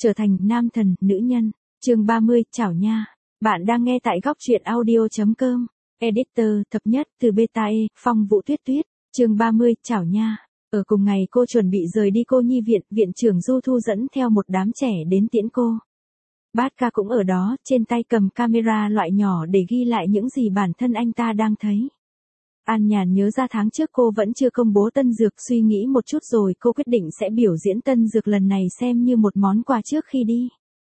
Trở thành nam thần, nữ nhân. Chương 30, chào nha. Bạn đang nghe tại góc truyện audio.com. Editor, thập nhất, từ beta E, Phong Vũ Tuyết Tuyết. Chương 30, chào nha. Ở cùng ngày cô chuẩn bị rời đi cô nhi viện, viện trưởng Du Thu dẫn theo một đám trẻ đến tiễn cô. Bát Ca cũng ở đó, trên tay cầm camera loại nhỏ để ghi lại những gì bản thân anh ta đang thấy. An Nhàn nhớ ra tháng trước cô vẫn chưa công bố tân dược, suy nghĩ một chút rồi cô quyết định sẽ biểu diễn tân dược lần này xem như một món quà trước khi đi.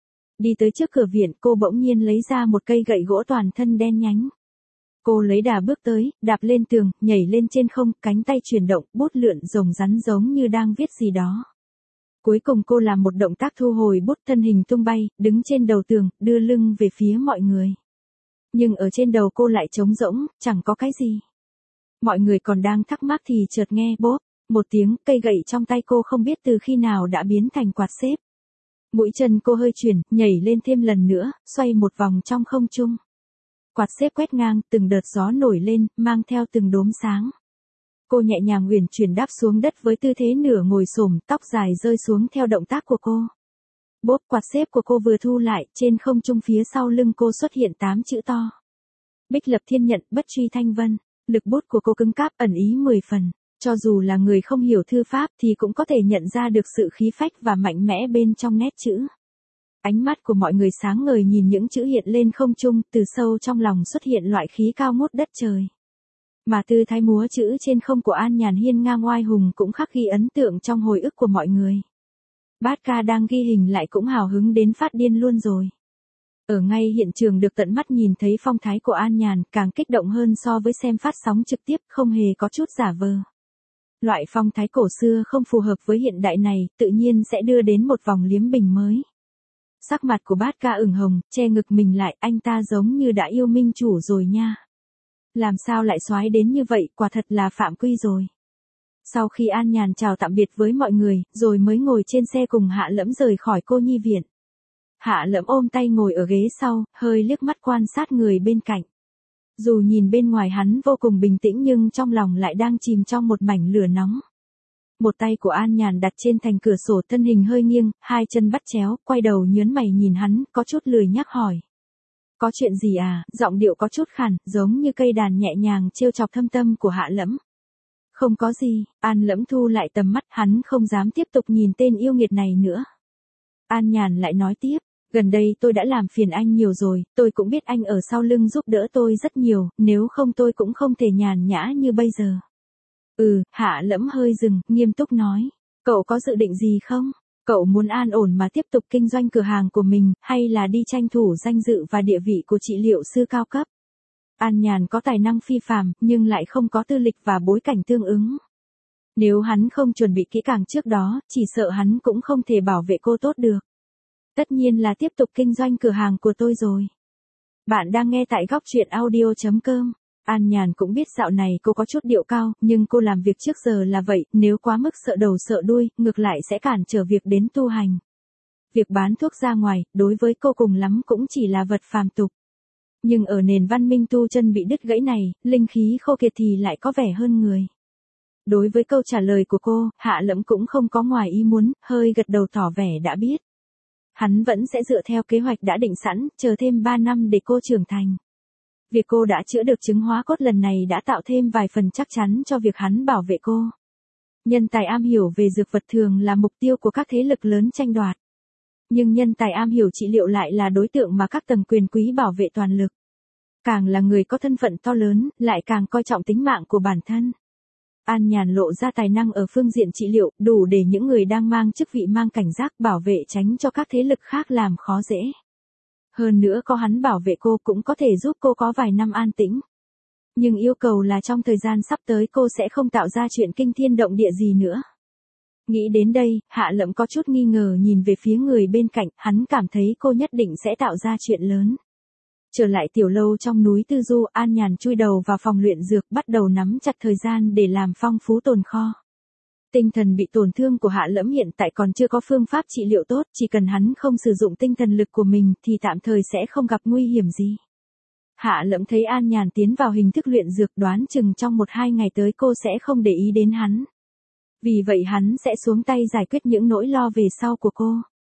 Đi tới trước cửa viện, cô bỗng nhiên lấy ra một cây gậy gỗ toàn thân đen nhánh. Cô lấy đà bước tới, đạp lên tường, nhảy lên trên không, cánh tay chuyển động, bút lượn rồng rắn giống như đang viết gì đó. Cuối cùng cô làm một động tác thu hồi bút, thân hình tung bay, đứng trên đầu tường, đưa lưng về phía mọi người. Nhưng ở trên đầu cô lại trống rỗng, chẳng có cái gì. Mọi người còn đang thắc mắc thì chợt nghe bốp một tiếng, cây gậy trong tay cô không biết từ khi nào đã biến thành quạt xếp. Mũi chân cô hơi chuyển, nhảy lên thêm lần nữa, xoay một vòng trong không trung. Quạt xếp quét ngang, từng đợt gió nổi lên, mang theo từng đốm sáng. Cô nhẹ nhàng uyển chuyển đáp xuống đất với tư thế nửa ngồi xổm, tóc dài rơi xuống theo động tác của cô. Bốp, quạt xếp của cô vừa thu lại, trên không trung phía sau lưng cô xuất hiện 8 chữ to. Bích lập thiên nhận, bất truy thanh vân. Lực bút của cô cứng cáp, ẩn ý 10 phần. Cho dù là người không hiểu thư pháp thì cũng có thể nhận ra được sự khí phách và mạnh mẽ bên trong nét chữ. Ánh mắt của mọi người sáng ngời nhìn những chữ hiện lên không trung, từ sâu trong lòng xuất hiện loại khí cao ngút đất trời. Mà tư thái múa chữ trên không của An Nhàn hiên ngang oai hùng cũng khắc ghi ấn tượng trong hồi ức của mọi người. Bát Ca đang ghi hình lại cũng hào hứng đến phát điên luôn rồi. Ở ngay hiện trường được tận mắt nhìn thấy phong thái của An Nhàn, càng kích động hơn so với xem phát sóng trực tiếp, không hề có chút giả vờ. Loại phong thái cổ xưa không phù hợp với hiện đại này, tự nhiên sẽ đưa đến một vòng liếm bình mới. Sắc mặt của Bát Ca ửng hồng, che ngực mình lại, anh ta giống như đã yêu minh chủ rồi nha. Làm sao lại soái đến như vậy, quả thật là phạm quy rồi. Sau khi An Nhàn chào tạm biệt với mọi người, rồi mới ngồi trên xe cùng Hạ Lẫm rời khỏi cô nhi viện. Hạ Lẫm ôm tay ngồi ở ghế sau, hơi liếc mắt quan sát người bên cạnh. Dù nhìn bên ngoài hắn vô cùng bình tĩnh nhưng trong lòng lại đang chìm trong một mảnh lửa nóng. Một tay của An Nhàn đặt trên thành cửa sổ, thân hình hơi nghiêng, hai chân bắt chéo, quay đầu nhớn mày nhìn hắn, có chút lười nhắc hỏi. Có chuyện gì à? Giọng điệu có chút khàn, giống như cây đàn nhẹ nhàng trêu chọc thâm tâm của Hạ Lẫm. Không có gì, An Lẫm thu lại tầm mắt, hắn không dám tiếp tục nhìn tên yêu nghiệt này nữa. An Nhàn lại nói tiếp. Gần đây tôi đã làm phiền anh nhiều rồi, tôi cũng biết anh ở sau lưng giúp đỡ tôi rất nhiều, nếu không tôi cũng không thể nhàn nhã như bây giờ. Hạ Lẫm hơi dừng, nghiêm túc nói. Cậu có dự định gì không? Cậu muốn an ổn mà tiếp tục kinh doanh cửa hàng của mình, hay là đi tranh thủ danh dự và địa vị của trị liệu sư cao cấp? An Nhàn có tài năng phi phàm, nhưng lại không có tư lịch và bối cảnh tương ứng. Nếu hắn không chuẩn bị kỹ càng trước đó, chỉ sợ hắn cũng không thể bảo vệ cô tốt được. Tất nhiên là tiếp tục kinh doanh cửa hàng của tôi rồi. Bạn đang nghe tại góc truyện audio.com. An Nhàn cũng biết dạo này cô có chút điệu cao, nhưng cô làm việc trước giờ là vậy, nếu quá mức sợ đầu sợ đuôi, ngược lại sẽ cản trở việc đến tu hành. Việc bán thuốc ra ngoài, đối với cô cùng lắm cũng chỉ là vật phàm tục. Nhưng ở nền văn minh tu chân bị đứt gãy này, linh khí khô kiệt thì lại có vẻ hơn người. Đối với câu trả lời của cô, Hạ Lẫm cũng không có ngoài ý muốn, hơi gật đầu tỏ vẻ đã biết. Hắn vẫn sẽ dựa theo kế hoạch đã định sẵn, chờ thêm 3 năm để cô trưởng thành. Việc cô đã chữa được chứng hóa cốt lần này đã tạo thêm vài phần chắc chắn cho việc hắn bảo vệ cô. Nhân tài am hiểu về dược vật thường là mục tiêu của các thế lực lớn tranh đoạt. Nhưng nhân tài am hiểu trị liệu lại là đối tượng mà các tầng quyền quý bảo vệ toàn lực. Càng là người có thân phận to lớn, lại càng coi trọng tính mạng của bản thân. An Nhàn lộ ra tài năng ở phương diện trị liệu, đủ để những người đang mang chức vị mang cảnh giác bảo vệ tránh cho các thế lực khác làm khó dễ. Hơn nữa có hắn bảo vệ cô cũng có thể giúp cô có vài năm an tĩnh. Nhưng yêu cầu là trong thời gian sắp tới cô sẽ không tạo ra chuyện kinh thiên động địa gì nữa. Nghĩ đến đây, Hạ Lẫm có chút nghi ngờ nhìn về phía người bên cạnh, hắn cảm thấy cô nhất định sẽ tạo ra chuyện lớn. Trở lại tiểu lâu trong núi Tư Du, An Nhàn chui đầu vào phòng luyện dược, bắt đầu nắm chặt thời gian để làm phong phú tồn kho. Tinh thần bị tổn thương của Hạ Lẫm hiện tại còn chưa có phương pháp trị liệu tốt, chỉ cần hắn không sử dụng tinh thần lực của mình thì tạm thời sẽ không gặp nguy hiểm gì. Hạ Lẫm thấy An Nhàn tiến vào hình thức luyện dược, đoán chừng trong 1-2 ngày tới cô sẽ không để ý đến hắn. Vì vậy hắn sẽ xuống tay giải quyết những nỗi lo về sau của cô.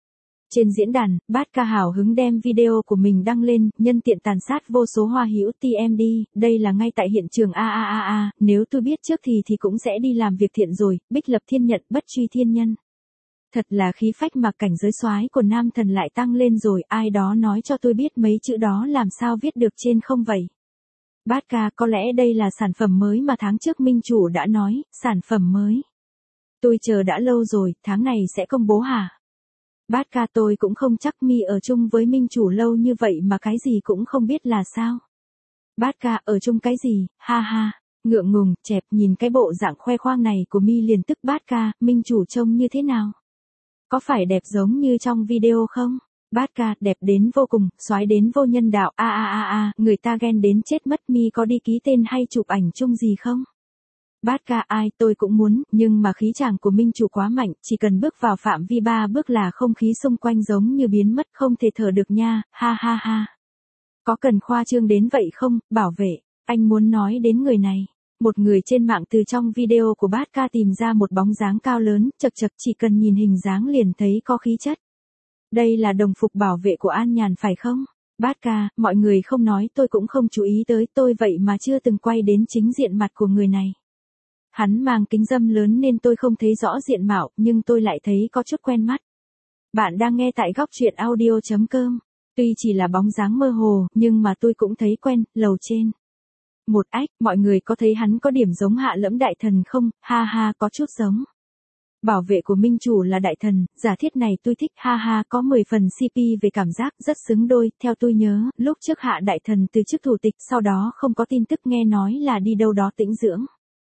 Trên diễn đàn, Bát Ca hào hứng đem video của mình đăng lên, nhân tiện tàn sát vô số hoa hữu TMD, đây là ngay tại hiện trường nếu tôi biết trước thì cũng sẽ đi làm việc thiện rồi, bích lập thiên nhận bất truy thiên nhân. Thật là khí phách mà cảnh giới soái của nam thần lại tăng lên rồi, ai đó nói cho tôi biết mấy chữ đó làm sao viết được trên không vậy? Bát Ca, có lẽ đây là sản phẩm mới mà tháng trước minh chủ đã nói, sản phẩm mới. Tôi chờ đã lâu rồi, tháng này sẽ công bố hả? Bát Ca, tôi cũng không chắc, mi ở chung với minh chủ lâu như vậy mà cái gì cũng không biết là sao? Bát Ca, ở chung cái gì, ha ha, ngượng ngùng, chẹp, nhìn cái bộ dạng khoe khoang này của mi liền tức. Bát Ca, minh chủ trông như thế nào? Có phải đẹp giống như trong video không? Bát Ca, đẹp đến vô cùng, soái đến vô nhân đạo, người ta ghen đến chết mất. Mi có đi ký tên hay chụp ảnh chung gì không? Bát Ca, ai, tôi cũng muốn, nhưng mà khí chàng của minh chủ quá mạnh, chỉ cần bước vào phạm vi 3 bước là không khí xung quanh giống như biến mất, không thể thở được nha, ha ha ha. Có cần khoa trương đến vậy không, bảo vệ, anh muốn nói đến người này. Một người trên mạng từ trong video của Bát Ca tìm ra một bóng dáng cao lớn, chật chật, chỉ cần nhìn hình dáng liền thấy có khí chất. Đây là đồng phục bảo vệ của An Nhàn phải không? Bát Ca, mọi người không nói tôi cũng không chú ý tới, tôi vậy mà chưa từng quay đến chính diện mặt của người này. Hắn mang kính râm lớn nên tôi không thấy rõ diện mạo, nhưng tôi lại thấy có chút quen mắt. Bạn đang nghe tại góc truyện audio.com. Tuy chỉ là bóng dáng mơ hồ, nhưng mà tôi cũng thấy quen, lầu trên. Một ách, mọi người có thấy hắn có điểm giống Hạ Lẫm đại thần không? Ha ha, có chút giống. Bảo vệ của minh chủ là đại thần, giả thiết này tôi thích, ha ha, có 10 phần CP về cảm giác, rất xứng đôi. Theo tôi nhớ, lúc trước Hạ đại thần từ chức thủ tịch, sau đó không có tin tức, nghe nói là đi đâu đó tĩnh dưỡng.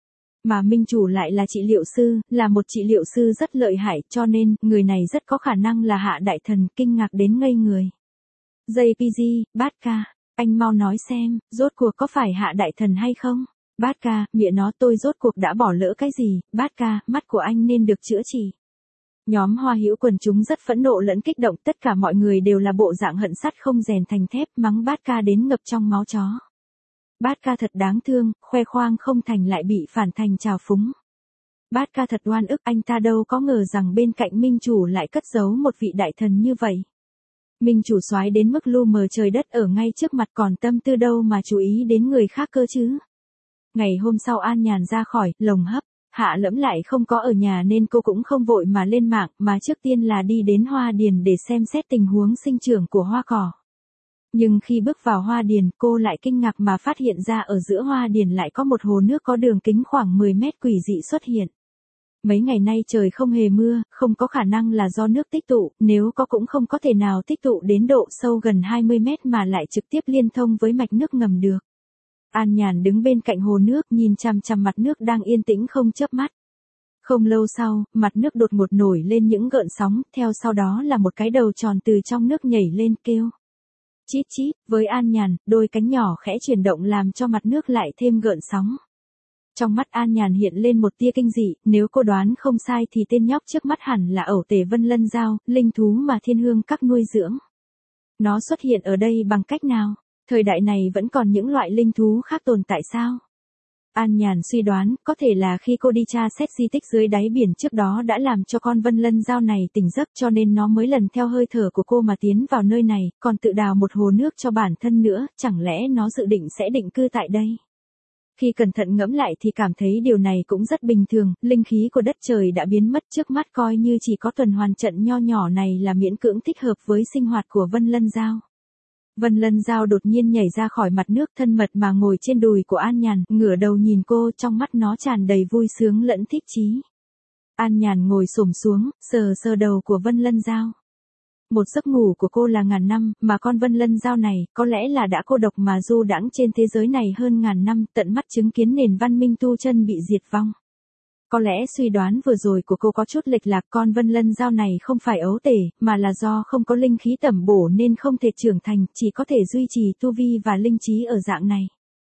Mà minh chủ lại là trị liệu sư, là một trị liệu sư rất lợi hại, cho nên, người này rất có khả năng là Hạ đại thần, kinh ngạc đến ngây người. JPG, Bát Ca, anh mau nói xem, rốt cuộc có phải Hạ đại thần hay không? Bát Ca, miệng nó, tôi rốt cuộc đã bỏ lỡ cái gì? Bát Ca, mắt của anh nên được chữa trị. Nhóm hoa hữu quần chúng rất phẫn nộ lẫn kích động, tất cả mọi người đều là bộ dạng hận sắt không rèn thành thép, mắng Bát Ca đến ngập trong máu chó. Bát Ca thật đáng thương, khoe khoang không thành lại bị phản thành trào phúng. Bát Ca thật oan ức, anh ta đâu có ngờ rằng bên cạnh minh chủ lại cất giấu một vị đại thần như vậy. Minh chủ soái đến mức lu mờ trời đất ở ngay trước mặt, còn tâm tư đâu mà chú ý đến người khác cơ chứ. Ngày hôm sau An Nhàn ra khỏi lồng hấp, Hạ Lẫm lại không có ở nhà nên cô cũng không vội mà lên mạng, mà trước tiên là đi đến hoa điền để xem xét tình huống sinh trưởng của hoa cỏ. Nhưng khi bước vào hoa điền, cô lại kinh ngạc mà phát hiện ra ở giữa hoa điền lại có một hồ nước có đường kính khoảng 10 mét quỷ dị xuất hiện. Mấy ngày nay trời không hề mưa, không có khả năng là do nước tích tụ, nếu có cũng không có thể nào tích tụ đến độ sâu gần 20 mét mà lại trực tiếp liên thông với mạch nước ngầm được. An Nhàn đứng bên cạnh hồ nước nhìn chằm chằm mặt nước đang yên tĩnh không chớp mắt. Không lâu sau, mặt nước đột ngột nổi lên những gợn sóng, theo sau đó là một cái đầu tròn từ trong nước nhảy lên kêu. Chít chít, với An Nhàn, đôi cánh nhỏ khẽ chuyển động làm cho mặt nước lại thêm gợn sóng. Trong mắt An Nhàn hiện lên một tia kinh dị, nếu cô đoán không sai thì tên nhóc trước mắt hẳn là Ẩu Tể Vân Lân Giao, linh thú mà Thiên Hương Các nuôi dưỡng. Nó xuất hiện ở đây bằng cách nào? Thời đại này vẫn còn những loại linh thú khác tồn tại sao? An Nhàn suy đoán, có thể là khi cô đi tra xét di tích dưới đáy biển trước đó đã làm cho con Vân Lân Giao này tỉnh giấc, cho nên nó mới lần theo hơi thở của cô mà tiến vào nơi này, còn tự đào một hồ nước cho bản thân nữa, chẳng lẽ nó dự định sẽ định cư tại đây? Khi cẩn thận ngẫm lại thì cảm thấy điều này cũng rất bình thường, linh khí của đất trời đã biến mất trước mắt, coi như chỉ có tuần hoàn trận nho nhỏ này là miễn cưỡng thích hợp với sinh hoạt của Vân Lân Giao. Vân Lân Giao đột nhiên nhảy ra khỏi mặt nước, thân mật mà ngồi trên đùi của An Nhàn, ngửa đầu nhìn cô, trong mắt nó tràn đầy vui sướng lẫn thích chí. An Nhàn ngồi xổm xuống, sờ sờ đầu của Vân Lân Giao. Một giấc ngủ của cô là ngàn năm, mà con Vân Lân Giao này, có lẽ là đã cô độc mà du đãng trên thế giới này hơn ngàn năm, tận mắt chứng kiến nền văn minh tu chân bị diệt vong. Có lẽ suy đoán vừa rồi của cô có chút lệch lạc, con Vân Lân Giao này không phải ấu tể, mà là do không có linh khí tẩm bổ nên không thể trưởng thành, chỉ có thể duy trì tu vi và linh trí ở dạng này.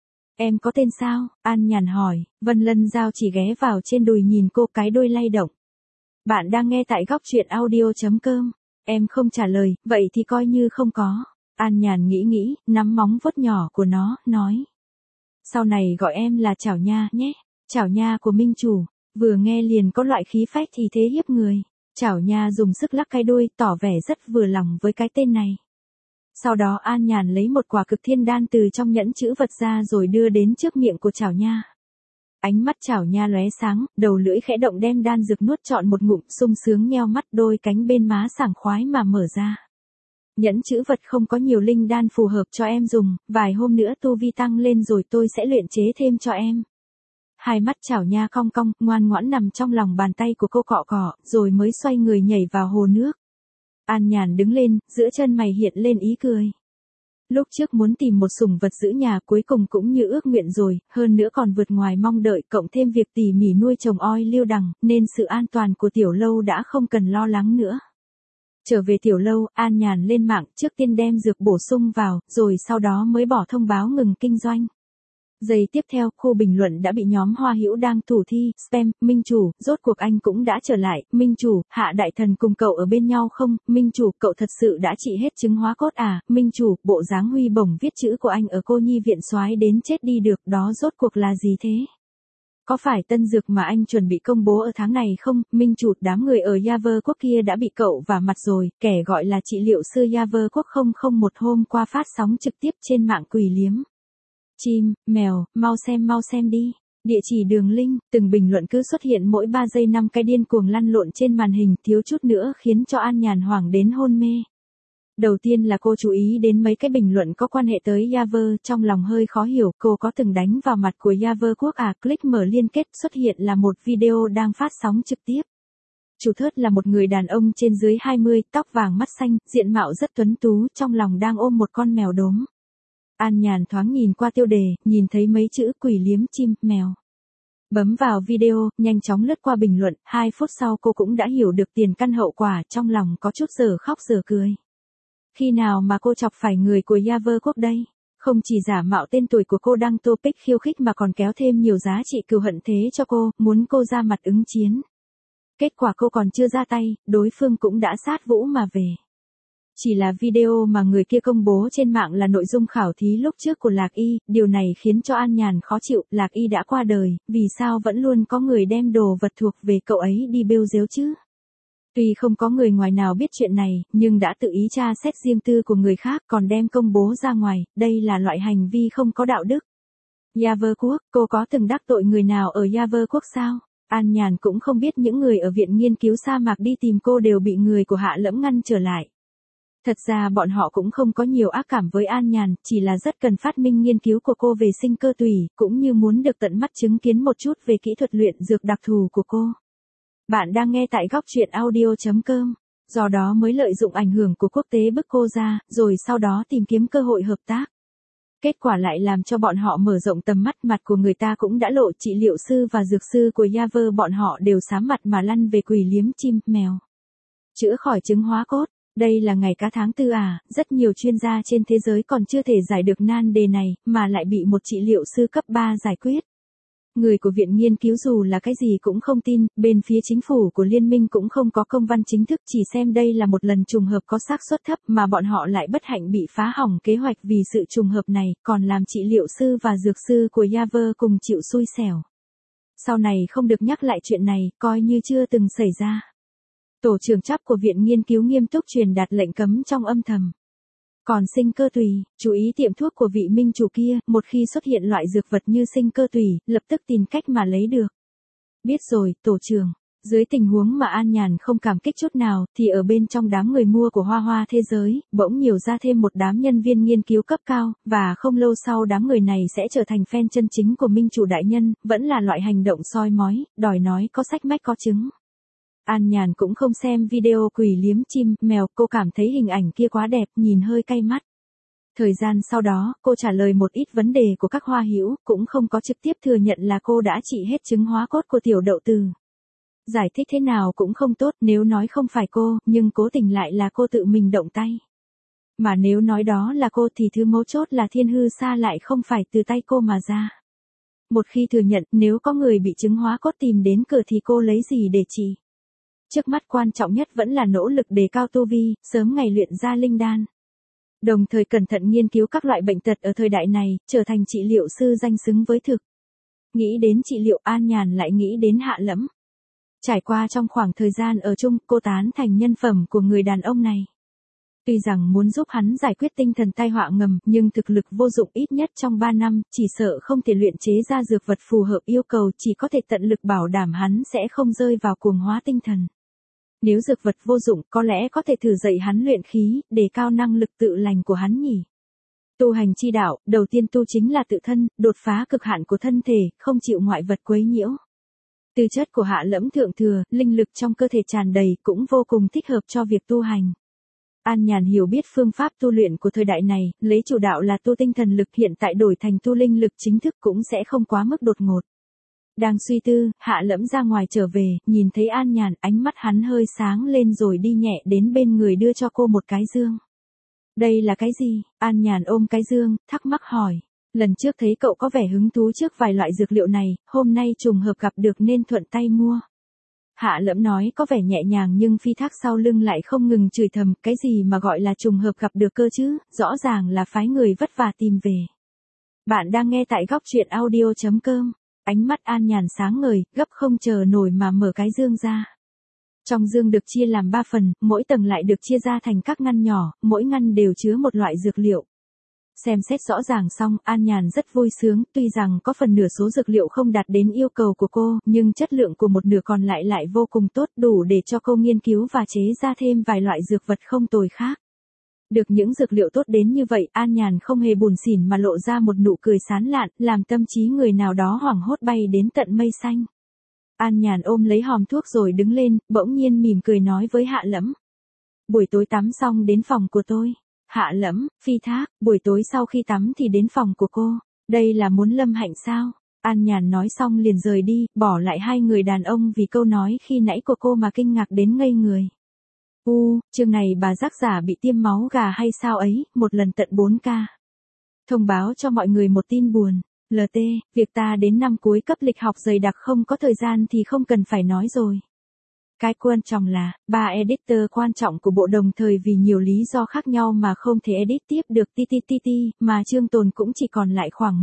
Em có tên sao? An Nhàn hỏi. Vân Lân Giao chỉ ghé vào trên đùi nhìn cô, cái đuôi lay động. Bạn đang nghe tại góc truyện audio.com. Em không trả lời, vậy thì coi như không có. An Nhàn nghĩ, nắm móng vuốt nhỏ của nó, nói. Sau này gọi em là Chảo Nha nhé. Chảo Nha của minh chủ. Vừa nghe liền có loại khí phách thì thế hiếp người. Chảo Nha dùng sức lắc cái đuôi, tỏ vẻ rất vừa lòng với cái tên này. Sau đó An Nhàn lấy một quả cực thiên đan từ trong nhẫn chữ vật ra rồi đưa đến trước miệng của Chảo Nha. Ánh mắt Chảo Nha lóe sáng, đầu lưỡi khẽ động đem đan dược nuốt trọn một ngụm, sung sướng nheo mắt, đôi cánh bên má sảng khoái mà mở ra. Nhẫn chữ vật không có nhiều linh đan phù hợp cho em dùng, vài hôm nữa tu vi tăng lên rồi tôi sẽ luyện chế thêm cho em. Hai mắt Chảo Nha cong cong, ngoan ngoãn nằm trong lòng bàn tay của cô cọ cọ, rồi mới xoay người nhảy vào hồ nước. An Nhàn đứng lên, giữa chân mày hiện lên ý cười. Lúc trước muốn tìm một sủng vật giữ nhà cuối cùng cũng như ước nguyện rồi, hơn nữa còn vượt ngoài mong đợi, cộng thêm việc tỉ mỉ nuôi trồng oi lưu đằng, nên sự an toàn của tiểu lâu đã không cần lo lắng nữa. Trở về tiểu lâu, An Nhàn lên mạng, trước tiên đem dược bổ sung vào, rồi sau đó mới bỏ thông báo ngừng kinh doanh. Giây tiếp theo, khu bình luận đã bị nhóm Hoa Hữu đang thủ thi, spam, Minh chủ, rốt cuộc anh cũng đã trở lại, Minh chủ, Hạ Đại Thần cùng cậu ở bên nhau không, Minh chủ, cậu thật sự đã trị hết chứng hóa cốt à, Minh chủ, bộ dáng huy bổng viết chữ của anh ở cô nhi viện soái đến chết đi được, đó rốt cuộc là gì thế? Có phải tân dược mà anh chuẩn bị công bố ở tháng này không, Minh chủ, đám người ở Yaver quốc kia đã bị cậu vả mặt rồi, kẻ gọi là trị liệu sư Yaver quốc 001 hôm qua phát sóng trực tiếp trên mạng quỷ liếm. Chim, mèo, mau xem đi. Địa chỉ đường link, từng bình luận cứ xuất hiện mỗi 3 giây 5 cái điên cuồng lăn lộn trên màn hình, thiếu chút nữa khiến cho An Nhàn hoảng đến hôn mê. Đầu tiên là cô chú ý đến mấy cái bình luận có quan hệ tới Yaver, trong lòng hơi khó hiểu, cô có từng đánh vào mặt của Yaver quốc à, click mở liên kết, xuất hiện là một video đang phát sóng trực tiếp. Chủ thớt là một người đàn ông trên dưới 20, tóc vàng mắt xanh, diện mạo rất tuấn tú, trong lòng đang ôm một con mèo đốm. An Nhàn thoáng nhìn qua tiêu đề, nhìn thấy mấy chữ quỷ liếm chim, mèo. Bấm vào video, nhanh chóng lướt qua bình luận, 2 phút sau cô cũng đã hiểu được tiền căn hậu quả, trong lòng có chút dở khóc dở cười. Khi nào mà cô chọc phải người của Yaver quốc đây? Không chỉ giả mạo tên tuổi của cô đăng topic khiêu khích mà còn kéo thêm nhiều giá trị cừu hận thế cho cô, muốn cô ra mặt ứng chiến. Kết quả cô còn chưa ra tay, đối phương cũng đã sát vũ mà về. Chỉ là video mà người kia công bố trên mạng là nội dung khảo thí lúc trước của Lạc Y, điều này khiến cho An Nhàn khó chịu, Lạc Y đã qua đời, vì sao vẫn luôn có người đem đồ vật thuộc về cậu ấy đi bêu dếu chứ? Tuy không có người ngoài nào biết chuyện này, nhưng đã tự ý tra xét riêng tư của người khác còn đem công bố ra ngoài, đây là loại hành vi không có đạo đức. Yaver quốc, cô có từng đắc tội người nào ở Yaver quốc sao? An Nhàn cũng không biết những người ở viện nghiên cứu sa mạc đi tìm cô đều bị người của Hạ Lẫm ngăn trở lại. Thật ra bọn họ cũng không có nhiều ác cảm với An Nhàn, chỉ là rất cần phát minh nghiên cứu của cô về sinh cơ tủy, cũng như muốn được tận mắt chứng kiến một chút về kỹ thuật luyện dược đặc thù của cô. Bạn đang nghe tại góc truyện audio.com, do đó mới lợi dụng ảnh hưởng của quốc tế bức cô ra, rồi sau đó tìm kiếm cơ hội hợp tác. Kết quả lại làm cho bọn họ mở rộng tầm mắt, mặt của người ta cũng đã lộ, trị liệu sư và dược sư của Yaver bọn họ đều xám mặt mà lăn về quỷ liếm chim, mèo. Chữa khỏi chứng hóa cốt. Đây là ngày cá tháng 4 à, rất nhiều chuyên gia trên thế giới còn chưa thể giải được nan đề này, mà lại bị một trị liệu sư cấp 3 giải quyết. Người của viện nghiên cứu dù là cái gì cũng không tin, bên phía chính phủ của liên minh cũng không có công văn chính thức, chỉ xem đây là một lần trùng hợp có xác suất thấp mà bọn họ lại bất hạnh bị phá hỏng kế hoạch vì sự trùng hợp này, còn làm trị liệu sư và dược sư của Yaver cùng chịu xui xẻo. Sau này không được nhắc lại chuyện này, coi như chưa từng xảy ra. Tổ trưởng chấp của viện nghiên cứu nghiêm túc truyền đạt lệnh cấm trong âm thầm. Còn sinh cơ tùy, chú ý tiệm thuốc của vị minh chủ kia, một khi xuất hiện loại dược vật như sinh cơ tùy, lập tức tìm cách mà lấy được. Biết rồi, tổ trưởng. Dưới tình huống mà An Nhàn không cảm kích chút nào, thì ở bên trong đám người mua của Hoa Hoa thế giới, bỗng nhiều ra thêm một đám nhân viên nghiên cứu cấp cao, và không lâu sau đám người này sẽ trở thành fan chân chính của minh chủ đại nhân, vẫn là loại hành động soi mói, đòi nói có sách mách có chứng. An Nhàn cũng không xem video quỷ liếm chim, mèo, cô cảm thấy hình ảnh kia quá đẹp, nhìn hơi cay mắt. Thời gian sau đó, cô trả lời một ít vấn đề của các hoa hữu, cũng không có trực tiếp thừa nhận là cô đã trị hết chứng hóa cốt của tiểu đậu từ. Giải thích thế nào cũng không tốt, nếu nói không phải cô, nhưng cố tình lại là cô tự mình động tay. Mà nếu nói đó là cô thì thứ mấu chốt là thiên hư sa lại không phải từ tay cô mà ra. Một khi thừa nhận, nếu có người bị chứng hóa cốt tìm đến cửa thì cô lấy gì để trị? Trước mắt quan trọng nhất vẫn là nỗ lực đề cao tu vi, sớm ngày luyện ra linh đan. Đồng thời cẩn thận nghiên cứu các loại bệnh tật ở thời đại này, trở thành trị liệu sư danh xứng với thực. Nghĩ đến trị liệu, An Nhàn lại nghĩ đến Hạ Lẫm. Trải qua trong khoảng thời gian ở chung, cô tán thành nhân phẩm của người đàn ông này. Tuy rằng muốn giúp hắn giải quyết tinh thần tai họa ngầm, nhưng thực lực vô dụng ít nhất trong 3 năm, chỉ sợ không thể luyện chế ra dược vật phù hợp yêu cầu, chỉ có thể tận lực bảo đảm hắn sẽ không rơi vào cuồng hóa tinh thần. Nếu dược vật vô dụng, có lẽ có thể thử dạy hắn luyện khí, để cao năng lực tự lành của hắn nhỉ. Tu hành chi đạo, đầu tiên tu chính là tự thân, đột phá cực hạn của thân thể, không chịu ngoại vật quấy nhiễu. Tư chất của Hạ Lẫm thượng thừa, linh lực trong cơ thể tràn đầy, cũng vô cùng thích hợp cho việc tu hành. An Nhàn hiểu biết phương pháp tu luyện của thời đại này, lấy chủ đạo là tu tinh thần lực, hiện tại đổi thành tu linh lực chính thức cũng sẽ không quá mức đột ngột. Đang suy tư, Hạ Lẫm ra ngoài trở về, nhìn thấy An Nhàn, ánh mắt hắn hơi sáng lên rồi đi nhẹ đến bên người đưa cho cô một cái dương. Đây là cái gì? An Nhàn ôm cái dương, thắc mắc hỏi. Lần trước thấy cậu có vẻ hứng thú trước vài loại dược liệu này, hôm nay trùng hợp gặp được nên thuận tay mua. Hạ Lẫm nói có vẻ nhẹ nhàng nhưng phi thác sau lưng lại không ngừng chửi thầm, cái gì mà gọi là trùng hợp gặp được cơ chứ, rõ ràng là phái người vất vả tìm về. Bạn đang nghe tại góc truyện audio.com. Ánh mắt An Nhàn sáng ngời, gấp không chờ nổi mà mở cái dương ra. Trong dương được chia làm 3 phần, mỗi tầng lại được chia ra thành các ngăn nhỏ, mỗi ngăn đều chứa một loại dược liệu. Xem xét rõ ràng xong, An Nhàn rất vui sướng, tuy rằng có phần nửa số dược liệu không đạt đến yêu cầu của cô, nhưng chất lượng của một nửa còn lại vô cùng tốt, đủ để cho cô nghiên cứu và chế ra thêm vài loại dược vật không tồi khác. Được những dược liệu tốt đến như vậy, An Nhàn không hề buồn xỉn mà lộ ra một nụ cười sán lạn, làm tâm trí người nào đó hoảng hốt bay đến tận mây xanh. An Nhàn ôm lấy hòm thuốc rồi đứng lên, bỗng nhiên mỉm cười nói với Hạ Lẫm. Buổi tối tắm xong đến phòng của tôi. Hạ Lẫm, phi thác, buổi tối sau khi tắm thì đến phòng của cô. Đây là muốn lâm hạnh sao? An Nhàn nói xong liền rời đi, bỏ lại hai người đàn ông vì câu nói khi nãy của cô mà kinh ngạc đến ngây người. Chương này bà giác giả bị tiêm máu gà hay sao ấy, một lần tận 4K. Thông báo cho mọi người một tin buồn. LT, việc ta đến năm cuối cấp lịch học dày đặc không có thời gian thì không cần phải nói rồi. Cái quan trọng là, 3 editor quan trọng của bộ đồng thời vì nhiều lý do khác nhau mà không thể edit tiếp được mà chương tồn cũng chỉ còn lại khoảng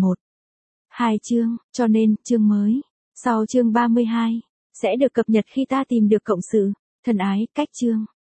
1-2 chương, cho nên, chương mới, sau chương 32, sẽ được cập nhật khi ta tìm được cộng sự. Thân ái, cách chương.